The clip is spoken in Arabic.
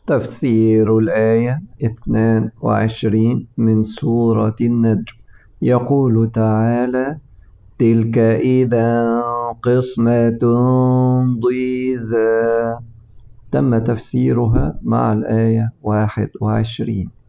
تفسير الآية 22 من سورة النجم. يقول تعالى: تلك إذا قسمة ضيزى. تم تفسيرها مع الآية 21.